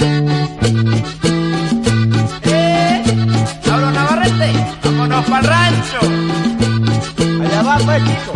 Pablo Navarrete, vámonos pa'l rancho. Allá va, pues, chico.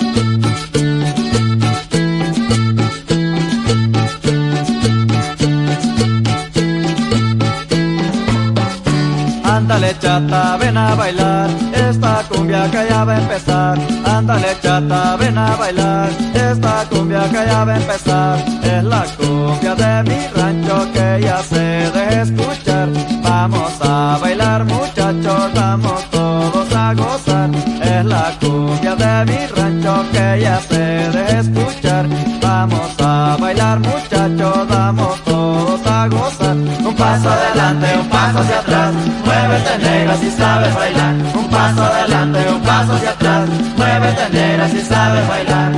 Ándale chata, ven a bailar, esta cumbia que ya va a empezar. Ándale chata, ven a bailar, esta cumbia que ya va a empezar. Es la cumbia de mi rancho que ya se deja escuchar. Vamos a bailar muchachos, vamos todos a gozar. Es la cumbia de mi rancho que ya se deja escuchar. Vamos a bailar muchachos, vamos todos a gozar. Un paso adelante, un paso hacia atrás, muévete negra si sabes bailar. Un paso adelante, un paso hacia atrás, muévete negra si sabes bailar.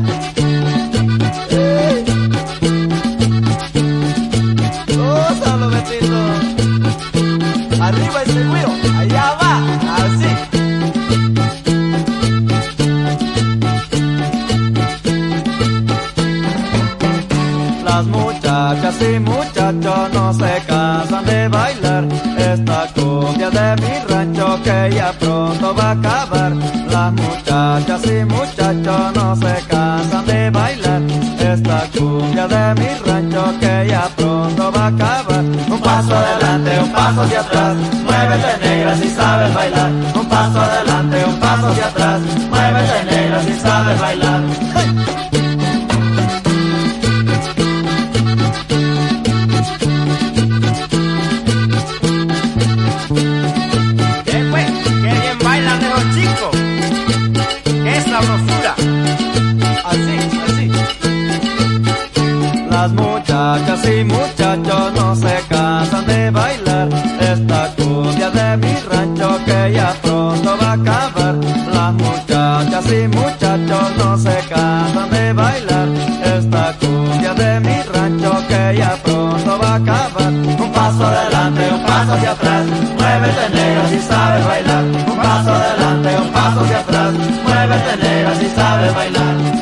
Gózalo, Betito. Arriba el seguro, allá va, así. Las muchachas y muchachos no se cansan de bailar esta cumbia de mi rancho que ya pronto va a acabar. Las muchachas y muchachos no se cansan de bailar esta cumbia de mi rancho que ya pronto va a acabar. Un paso adelante, un paso hacia atrás, muévete negra si sabes bailar. Un paso adelante, un paso hacia atrás, muévete negra si sabes bailar. Las muchachas y muchachos no se cansan de bailar esta cumbia de mi rancho que ya pronto va a acabar. Las muchachas y muchachos no se cansan de bailar esta cumbia de mi rancho que ya pronto va a acabar. Un paso adelante, un paso hacia atrás, muévete negra si sabes bailar. Un paso adelante, un paso hacia atrás, muévete negra si sabes bailar.